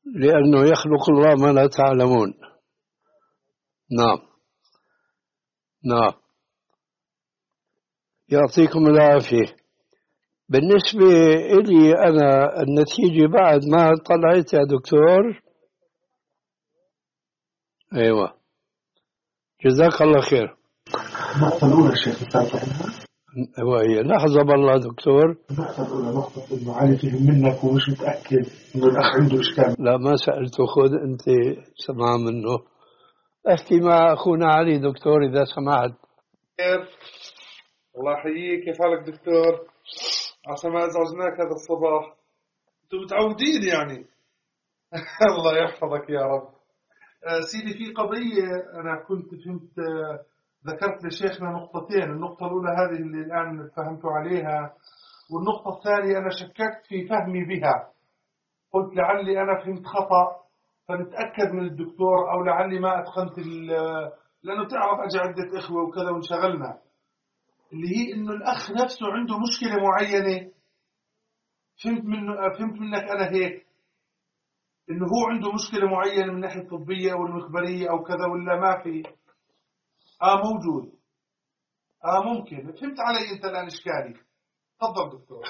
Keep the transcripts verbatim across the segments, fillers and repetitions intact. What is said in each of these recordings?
لأنه يخلق الله ما لا تعلمون. نعم نعم. يعطيكم العافية. بالنسبة إلي أنا النتيجة بعد ما طلعت يا دكتور. أيوة جزاك الله خير. النقطة الأولى شيخ الفاتحة. وهي لحظة بالله دكتور. النقطة الأولى نقطة إنه علي فهم منك ومش متأكد إنه الأخ عنده إشكال. لا ما سألته، خذ أنت سمع منه. أحكي مع أخونا علي دكتور إذا سمحت. الله يحييك، كيف حالك دكتور؟ عشان ما أزعجناك هذا الصباح، أنتم متعودين يعني. الله يحفظك يا رب. آه سيدي في قضية أنا كنت فهمت، آه ذكرت لشيخنا نقطتين. النقطة الأولى هذه اللي الآن فهمت عليها، والنقطة الثانية أنا شككت في فهمي بها، قلت لعلي أنا فهمت خطأ فنتأكد من الدكتور، أو لعلي ما أتقنت، لأنه تعرف أجي عدة إخوة وكذا وانشغلنا، اللي هي إنه الأخ نفسه عنده مشكلة معينة. فهمت منه فهمت منك أنا هيك، إنه هو عنده مشكلة معينة من ناحية طبية أو المخبرية أو كذا، ولا ما في؟ آه موجود. آه ممكن. فهمت علي أنت الآن إشكالي. تفضل دكتور.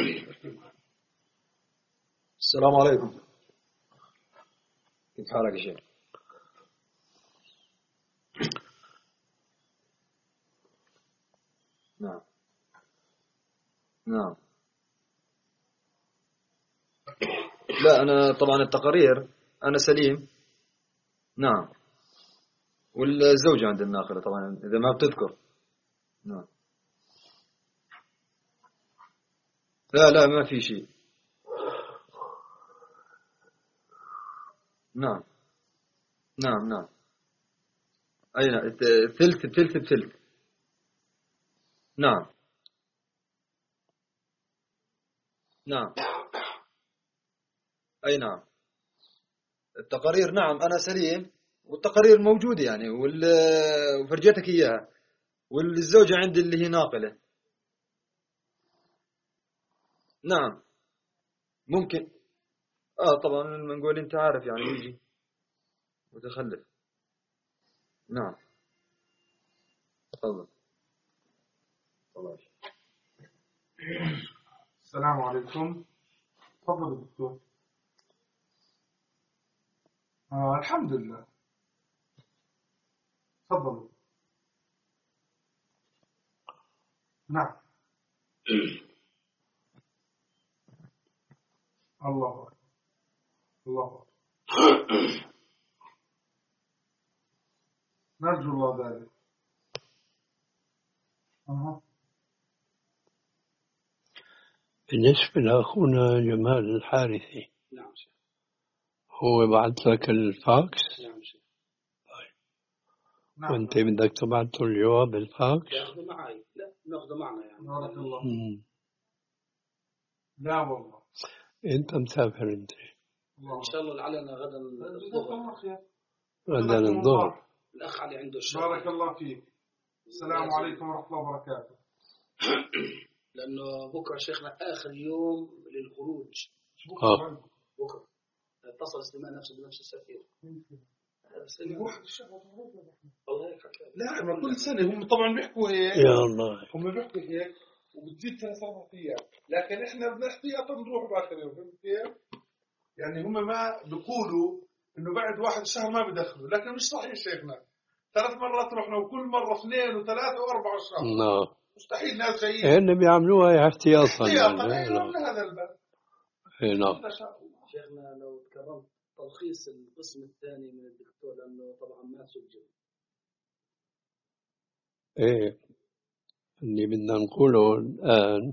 السلام عليكم، كيف حالك يا شيخ؟ نعم نعم. لا أنا طبعا التقارير أنا سليم. نعم. والزوجة عند الناقلة طبعا إذا ما بتذكر. نعم. لا لا ما في شيء. نعم نعم نعم. أي نعم. ثلث بثلث بثلث. نعم نعم. أي نعم. التقارير نعم أنا سليم، والتقارير موجودة يعني، وفرجتك إياها، والزوجة عندي اللي هي ناقلة. نعم ممكن. آه طبعا لما نقول أنت عارف يعني يجي متخلف. نعم تفضل. السلام عليكم. تفضل دكتور. آه الحمد لله. تفضلوا. نعم. الله أكبر الله أكبر. نرجو الله ذلك. أه. بالنسبة لأخونا جمال الحارثي. نعم شيخ. هو بعت لك الفاكس؟ نعم شيخ. طيب. نعم. وانت بدك تبعته الجواب بالفاكس؟ ياخذه معي. لا ناخذه معنا يعني. بارك الله. مم. لا والله. انت مسافر انت؟ ان شاء الله لعلنا غدا الظهر. غدا الظهر. الاخ علي عنده الشغل. بارك الله فيك. السلام عليكم ورحمة الله وبركاته. لأنه بكرة شيخنا آخر يوم للخروج. آه. بكرة اتصل سليمان نفسه بنفس السفير. والله لا ما كل سنة هم طبعا بيحكوا هيك. يا الله. هم بيحكوا هيك وبتزيد ثلاث أربع أيام، لكن إحنا بدنا احتياطا نروح بآخر يوم. فهمت كيف؟ يعني هم ما بيقولوا إنه بعد واحد شهر ما بدخلوا، لكن مش صحيح شيخنا. ثلاث مرات رحنا وكل مرة اثنين وثلاثة وأربعة شهر. نعم. مستحيل ناس جايين. هن بيعملوها احتياطا. احتياطا أيوة من هذا الباب. اي نعم. شيخنا لو تكرمت تلخيص القسم الثاني من الدكتور، لأنه طبعا ما سجل. ايه اللي بدنا نقوله الآن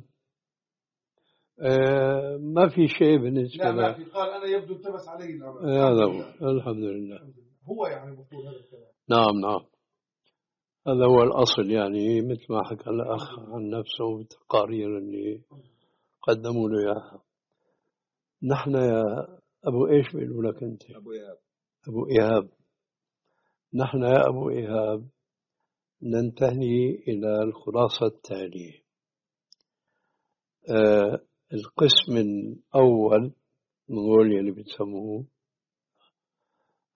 آه ما في شيء بالنسبة لا ما في. قال أنا يبدو التبس علي الأمر. هذا هو. الحمد لله. هو يعني بقول هذا الكلام. نعم نعم. هذا هو الأصل يعني، مثل ما حكى الأخ عن نفسه والتقارير اللي قدموا له إياها. نحن يا أبو إيش بيقولوا لك أنت؟ أبو إيهاب. أبو إيهاب. نحن يا أبو إيهاب ننتهي إلى الخلاصة التالية. آه القسم الأول نقول يلي بتسموه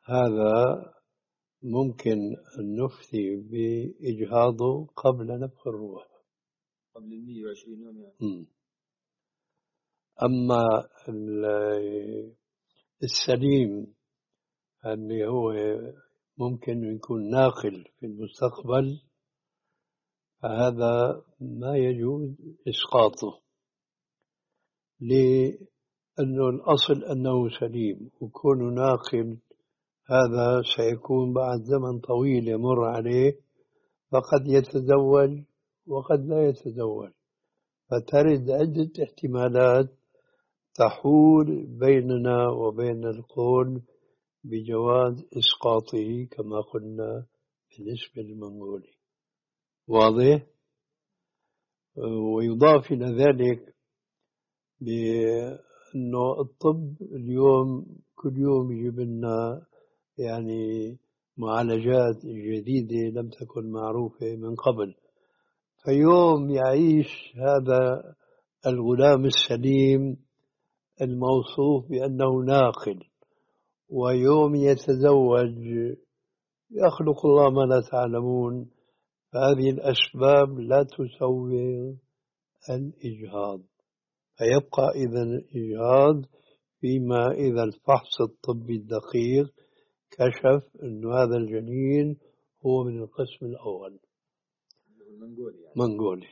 هذا ممكن أن نفتي بإجهاضه قبل نفخ الروح قبل المية وعشرين يوم يعني. م. أما السليم اللي هو ممكن يكون ناقل في المستقبل فهذا ما يجوز إسقاطه، لأنه الأصل أنه سليم، وكونه ناقل هذا سيكون بعد زمن طويل يمر عليه، فقد يتزوج وقد لا يتزوج، فترد عدة احتمالات تحول بيننا وبين القول بجواز إسقاطه كما قلنا بالنسبة للمنغولي. واضح؟ ويضاف إلى ذلك بأنه الطب اليوم كل يوم يجيب لنا يعني معالجات جديدة لم تكن معروفة من قبل، فيوم يعيش هذا الغلام السليم الموصوف بأنه ناقل ويوم يتزوج يخلق الله ما لا تعلمون، فهذه الأسباب لا تسوي الإجهاض، فيبقى إذا الإجهاض فيما إذا الفحص الطبي الدقيق كشف أن هذا الجنين هو من القسم الأول المنغولي يعني. منغولي.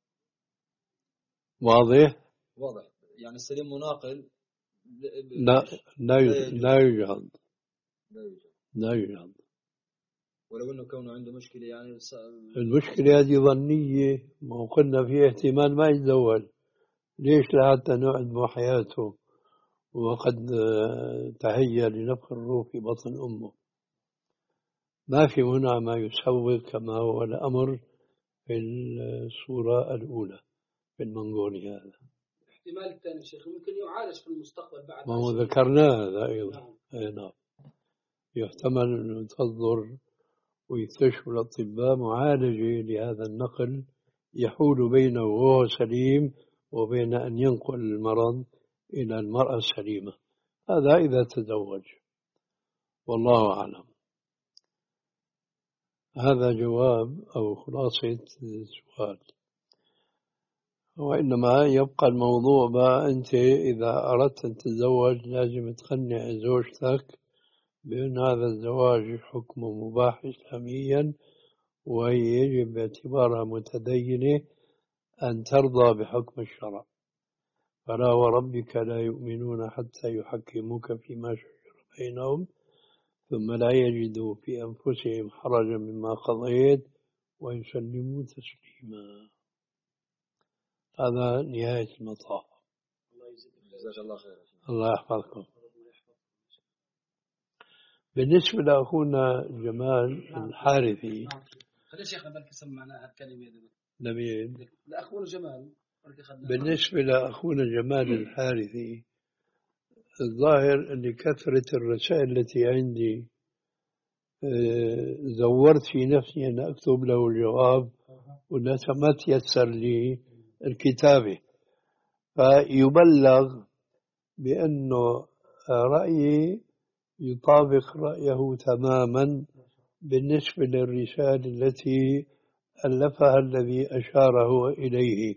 واضح؟ واضح يعني السليم مناقل لا لا لا يجهض لا يجهض ولو أنه كونه عنده مشكلة يعني. المشكلة هذه ظنية، ما قلنا في احتمال ما يتزوج، ليش لحتى نعد حياته وقد تهيأ لنفخ الروح في بطن أمه. ما في هنا ما يسوق كما هو الأمر في الصورة الأولى في المنغولي. هذا الاحتمال الثاني شيخ ممكن يعالج في المستقبل بعد ما هو ذكرناه هذا أيضا. نعم. نعم يحتمل أن تصدر ويكتشف الأطباء معالجة لهذا النقل يحول بينه وهو سليم وبين أن ينقل المرض إلى المرأة السليمة، هذا إذا تزوج. والله أعلم. هذا جواب أو خلاصة السؤال. وإنما يبقى الموضوع بقى أنت إذا أردت أن تتزوج لازم تقنع زوجتك بأن هذا الزواج حكمه مباح إسلاميا، وهي يجب باعتبارها متدينة أن ترضى بحكم الشرع. فلا وربك لا يؤمنون حتى يحكموك فيما شجر بينهم ثم لا يجدوا في أنفسهم حرجا مما قضيت ويسلموا تسليما. هذا نهاية المطاف. جزاك الله خير. الله يحفظكم. بالنسبة لأخونا جمال الحارثي، خلي شيخنا بلكي سمعنا هالكلمة نبيل. لأخونا جمال. بالنسبة لأخونا جمال الحارثي، الظاهر أن كثرة الرسائل التي عندي زورت في نفسي أن أكتب له الجواب ولسه ما تيسر لي الكتابة، فيبلغ بأنه رأيي يطابق رأيه تماما بالنسبة للرسالة التي ألفها الذي أشاره إليه،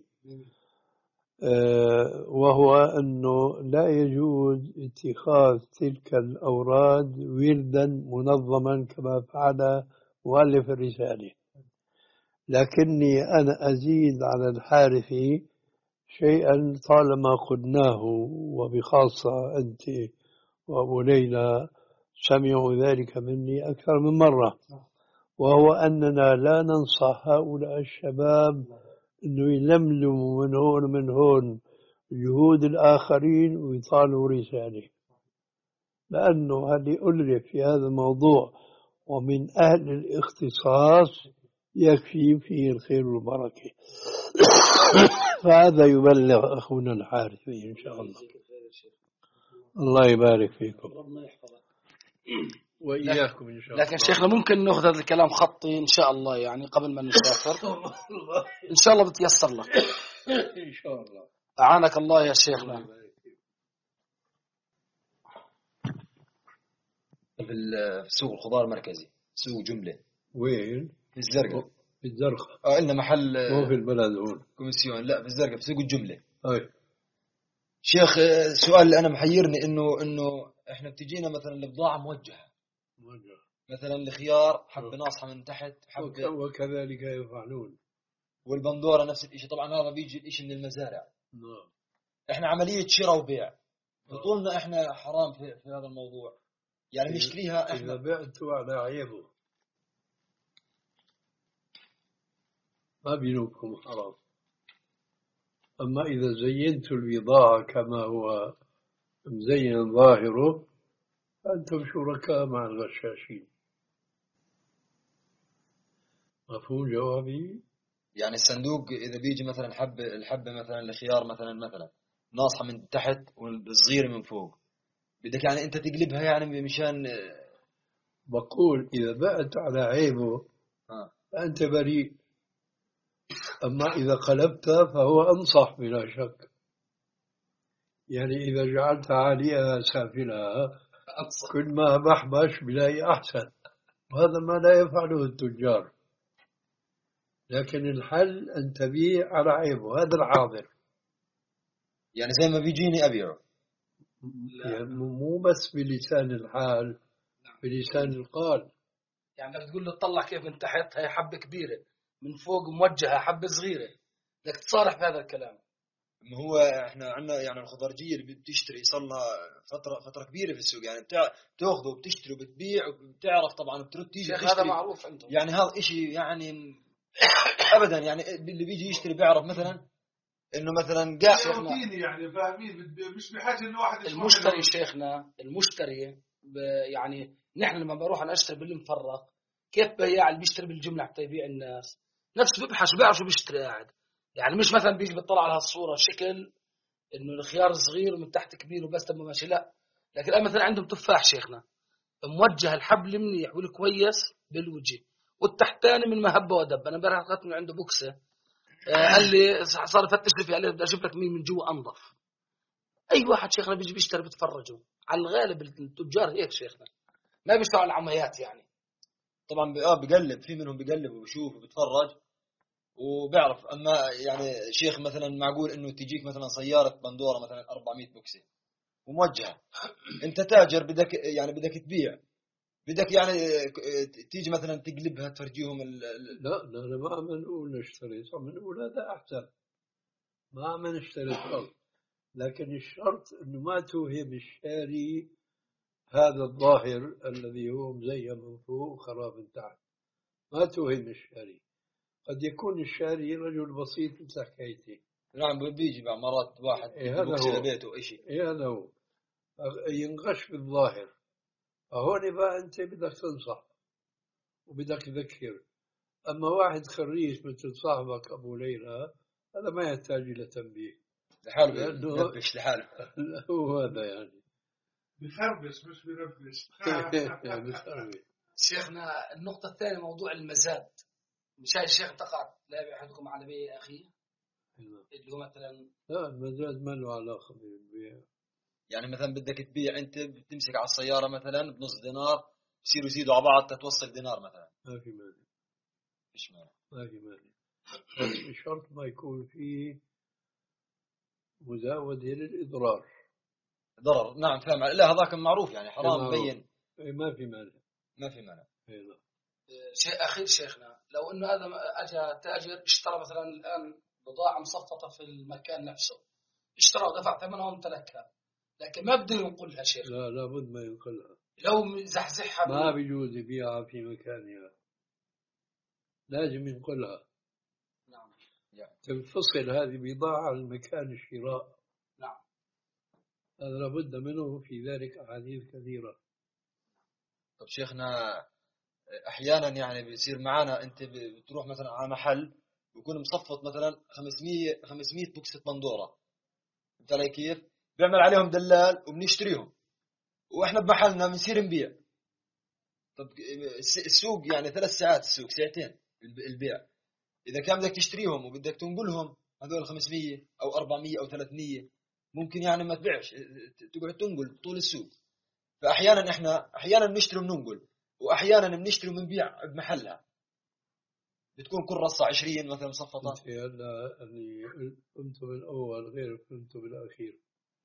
وهو أنه لا يجوز اتخاذ تلك الأوراد وردا منظما كما فعل مؤلف الرسالة، لكني أنا أزيد على الحارثي شيئا طالما قلناه، وبخاصة أنت وأبو ليلى سمعوا ذلك مني أكثر من مرة، وهو أننا لا ننصح هؤلاء الشباب أنه يلملموا من هون من هون جهود الآخرين ويطالوا رسالة، لأنه اللي ألف في هذا الموضوع ومن أهل الاختصاص يكفي فيه الخير والبركة. فهذا يبلغ أخونا الحارثي إن شاء الله. الله يبارك فيكم وإياكم إن شاء الله. لكن شيخنا ممكن نأخذ هذا الكلام خطي إن شاء الله، يعني قبل ما نسافر إن شاء الله بتيسر لك إن شاء الله. أعانك الله يا شيخنا. في ال- في سوق الخضار المركزي، سوق جملة وين؟ في الزرقاء. في الزرقاء. اه إلنا محل مو آه، في البلد هون. كوميسيون، لا في الزرقاء في سوق الجملة. أي. شيخ آه، السؤال اللي أنا محيرني إنه إنه إحنا بتجينا مثلا البضاعة موجهة، موجه. مثلا الخيار حبة آه. ناصحة من تحت وك- حبة، وكذلك يفعلون. والبندورة نفس الشيء. طبعا هذا بيجي الإشي من المزارع. نعم. إحنا عملية شراء وبيع، بطولنا إحنا حرام في, في هذا الموضوع، يعني إذا- نشتريها إذا إحنا. بعتوا على عيبه ما بينوبكم حرام. أما إذا زينتوا البضاعة كما هو مزين ظاهره فأنتم شركاء مع الغشاشين. مفهوم جوابي؟ يعني الصندوق إذا بيجي مثلا حبة الحبة مثلا الخيار مثلا مثلا ناصحة من تحت والصغيرة من فوق، بدك يعني أنت تقلبها يعني مشان آه، بقول إذا بعت على عيبه آه. فأنت بريء، أما إذا قلبت فهو أنصح بلا شك. يعني إذا جعلت عاليها سافلها كل ما بحبش بلاقي أحسن، وهذا ما لا يفعله التجار. لكن الحل أن تبيع على عيبه، هذا الحاضر. يعني زي ما بيجيني أبيعه. يعني مو بس بلسان الحال، بلسان القال. يعني بدك تقول له تطلع كيف من تحت هي حبة كبيرة، من فوق موجهة حبة صغيرة، بدك تصارح بهذا الكلام. ما هو احنا عندنا يعني الخضرجية اللي بتشتري صار لها فترة فترة كبيرة في السوق، يعني بتاع تاخذه وبتشتري وبتبيع وبتعرف طبعا بترد تيجي شيخ تشتري. هذا معروف عندهم. يعني هذا إشي يعني أبدا، يعني اللي بيجي يشتري بيعرف مثلا إنه مثلا قاع. شيء روتيني يعني فاهمين، بد- مش بحاجه انه واحد يشرح المشتري لهم. شيخنا المشتري ب- يعني نحن لما بروح انا اشتري بالمفرق، كيف بياع اللي بيشتري بالجمله حتى يبيع الناس نفسه بيبحث بيعرف شو بيشتري قاعد. يعني مش مثلا بيجي بيطلع على هالصوره شكل انه الخيار صغير ومن تحت كبير وبس تم ماشي، لا. لكن الآن مثلا عندهم تفاح شيخنا موجه الحبل منيح والكويس بالوجه، والتحتاني من مهبه ودب. انا امبارح اخذت من عنده بوكسه، آه، قال لي صار يفتش لي فيه، قال لي بدي اشوف لك مين من جوا انظف. اي واحد شيخنا بيجي بيشتري بيتفرجوا على الغالب التجار هيك شيخنا ما بيشتغلوا على العميات يعني. طبعا ب- اه بقلب في منهم بقلب وبشوف وبتفرج وبيعرف. اما يعني شيخ مثلا معقول انه تجيك مثلا سياره بندوره مثلا أربعمية بوكسه وموجهه، انت تاجر بدك يعني بدك تبيع، بدك يعني تيجي مثلا تقلبها تفرجيهم ال- ال- لا لا أنا ما عم نقول نشتري، عم نقول هذا أحسن، ما عم نشتري الأرض. لكن الشرط أنه ما توهم الشاري هذا الظاهر الذي هو مزين من فوق وخراب من تحت، ما توهم الشاري. قد يكون الشاري رجل بسيط مثل حكايتي. نعم بيجي بعض مرات واحد إيه بده هذا بوكس هو. لبيته شيء. إيه هذا هو، ينغش بالظاهر. فهون بقى أنت بدك تنصح وبدك تذكر. أما واحد خريج مثل صاحبك أبو ليلى هذا ما يحتاج إلى تنبيه، لحاله لأنه بينبش لحاله. هو هذا يعني. بيخربش مش بينبش. بتخربش. شيخنا النقطة الثانية موضوع المزاد، مش هاي الشيخ تقع لا يبيع أحدكم على بيع أخيه اللي هو مثلا. لا المزاد ما له علاقة بالبيع. يعني مثلا بدك تبيع انت بتمسك على السياره مثلا بنص دينار، بصيروا يزيدوا على بعض تتوصل دينار مثلا. ما في مانع. فيش مانع. ما في مانع، بس بشرط ما يكون فيه مزاودة للإضرار. ضرر نعم فاهم. لا هذاك معروف يعني حرام معروف. مبين. إيه ما في مانع. ما في مانع. إيه لا. شيء أخير شيخنا، لو إنه هذا أجا تاجر اشترى مثلا الآن بضاعة مصفطة في المكان نفسه، اشترى ودفع ثمنها وامتلكها، لكن ما بده ينقلها شيخ، لا لابد ما ينقلها. لو زحزحها ما من... بيجوز يبيعها في مكانها، لازم ينقلها. نعم. تنفصل هذه بضاعة عن مكان الشراء. نعم. هذا لابد منه، في ذلك أحاديث كثيرة. طب شيخنا احيانا يعني بيصير معنا انت بتروح مثلا على محل بيكون مصفط مثلا خمسمية خمسمية بوكسة بندوره، انت علي كيف؟ بيعمل عليهم دلال وبنشتريهم واحنا بمحلنا بنصير نبيع. طب السوق يعني ثلاث ساعات، السوق ساعتين البيع، اذا كان بدك تشتريهم وبدك تنقلهم هذول خمسمية او أربعمية او ثلاثمية ممكن يعني ما تبيعش، تقعد تنقل طول السوق. فأحيانا إحنا أحيانا بنشتري وبننقل، وأحيانا بنشتري وبنبيع بمحلها، بتكون كل رصة عشرين مثلا مصفطة. أنت هلا اللي قمت بالأول غير قمت بالأخير.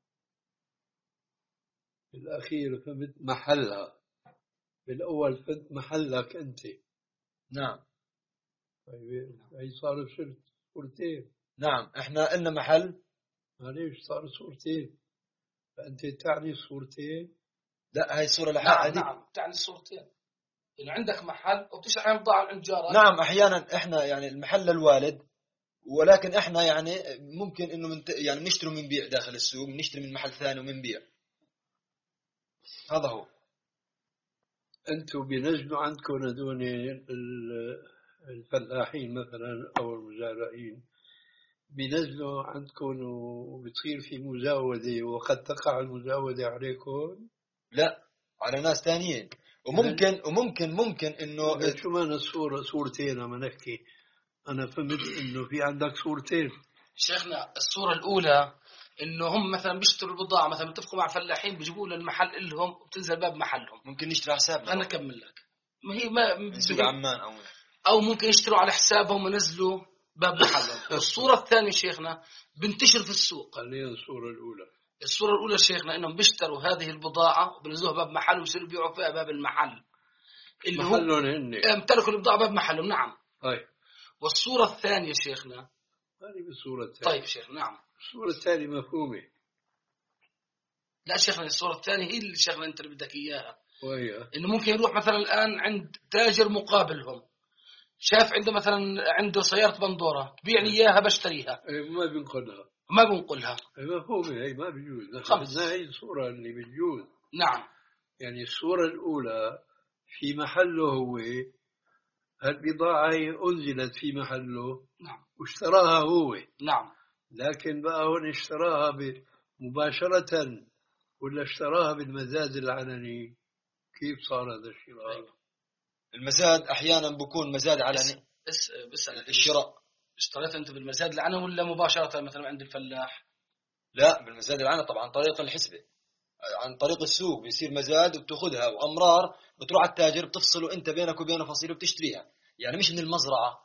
الأخير فهمت محلها، بالأول فهمت محلك أنت. نعم. طيب هي صار صورتين. نعم إحنا قلنا محل. معليش صار صورتين، فأنت تعني صورتين. لا هاي الصورة نعم لحالها. نعم تعني الصورتين، إنه عندك محل وبتشتري أحيانا بضاعة عند جارك. نعم أحيانا إحنا يعني المحل الوالد، ولكن إحنا يعني ممكن إنه من يعني نشتري من بيع داخل السوق، نشتري من محل ثاني ومن بيع. هذا هو. أنتم بينزلوا عندكم هذول الفلاحين مثلا أو المزارعين، بينزلوا عندكم وبتصير في مزاودة، وقد تقع المزاودة عليكم؟ لا، على ناس ثانيين. وممكن وممكن ممكن إنه شو معنى الصورة صورتين؟ أما نحكي أنا فهمت إنه في عندك صورتين. شيخنا الصورة الأولى إنه هم مثلا بيشتروا البضاعة، مثلا بيتفقوا مع فلاحين بيجيبوا للمحل إلهم وبتنزل باب محلهم. ممكن نشتري حسابنا. أنا أكمل لك. ما هي ما سوق عمان أو أو ممكن يشتروا على حسابهم ونزلوا باب محلهم. والصورة الثانية شيخنا بنتشر في السوق. خلينا الصورة الأولى. الصورة الأولى شيخنا إنهم بيشتروا هذه البضاعة وبنزلوها باب محل ويصيروا يبيعوا فيها باب المحل. اللي هو امتلكوا البضاعة باب محلهم. نعم. طيب. والصورة الثانية شيخنا. هذه بالصورة الثانية. طيب شيخ. نعم. الصورة الثانية مفهومة. لا شيخنا الصورة الثانية هي اللي شيخنا أنت اللي بدك إياها. وهي إنه ممكن يروح مثلا الآن عند تاجر مقابلهم، شاف عنده مثلا عنده سيارة بندورة تبيعني إياها بشتريها. ما بنقلها. ما بنقلها. مفهومة هي ما بيجوز. خمس. هاي الصورة اللي بتجوز. نعم. يعني الصورة الأولى في محله هو، هالبضاعة أنزلت في محله. نعم. واشتراها هو. نعم. لكن بقى هون اشتراها مباشرة ولا اشتراها بالمزاد العلني؟ كيف صار هذا الشراء؟ أيوة. المزاد أحيانا بكون مزاد علني. بس بس الشراء اشتريت أنت بالمزاد العلني ولا مباشرة مثلا عند الفلاح؟ لا بالمزاد العلني طبعا عن طريق الحسبة، عن طريق السوق بيصير مزاد وبتاخذها، وأمرار بتروح على التاجر بتفصله أنت بينك وبينه فصيل وبتشتريها، يعني مش من المزرعة.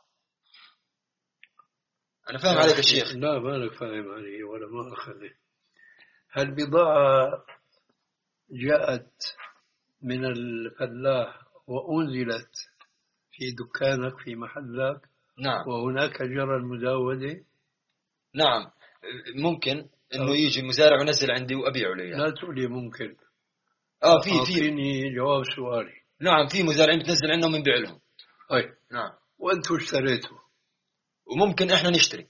أنا فاهم عليك الشيخ. لا مالك فاهم علي ولا ما أخذه. هالبضاعة جاءت من الفلاح وأنزلت في دكانك في محلك. نعم. وهناك جرى المزاودة. نعم ممكن إنه يجي مزارع ونزل عندي وأبيعه لي. لا تقولي ممكن. آه في في. أعطيني جواب سؤالي. نعم في مزارعين بتنزل عندهم وبنبيع لهم. أي. نعم. وأنتوا اشتريتوا. وممكن إحنا نشتري.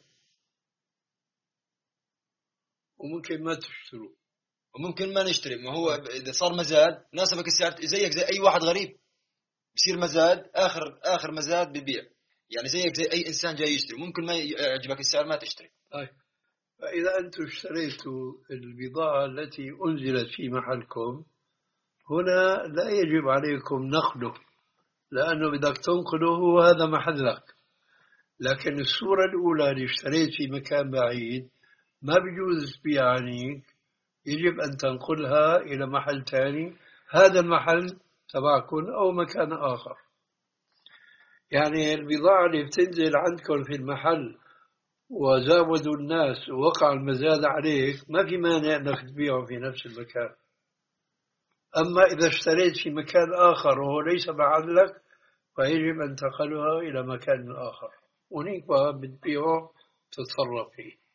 وممكن ما تشتروا. وممكن ما نشتري. ما هو إذا صار مزاد ناسبك السعر زيك زي أي واحد غريب، بصير مزاد آخر آخر مزاد ببيع، يعني زيك زي أي إنسان جاي يشتري، ممكن ما يعجبك السعر ما تشتري. طيب فإذا أنتم اشتريتوا البضاعة التي أنزلت في محلكم، هنا لا يجب عليكم نقله، لأنه بدك تنقله وهذا محلك. لكن الصورة الأولى اللي اشتريت في مكان بعيد ما بيجوز تبيع عنيك، يجب أن تنقلها إلى محل ثاني، هذا المحل تبعكم أو مكان آخر. يعني البضاعة اللي بتنزل عندكم في المحل وزاودوا الناس ووقع المزاد عليك، ما في مانع أنك تبيعه في نفس المكان. أما إذا اشتريت في مكان آخر وهو ليس محلك، فيجب أن تنقلها إلى مكان آخر، ونيك بقى بتبيعه تتصرف فيه.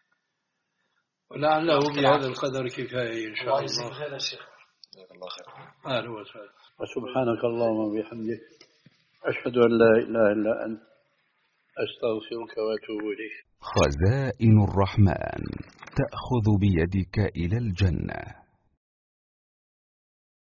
ولعله بهذا القدر كفاية إن شاء الله. الله يجزيك خير شيخ. جزاك الله خير. أهلا وسهلا. وسبحانك اللهم وبحمدك أشهد أن لا إله إلا أنت أستغفرك وأتوب إليك. خزائن الرحمن تأخذ بيدك إلى الجنة.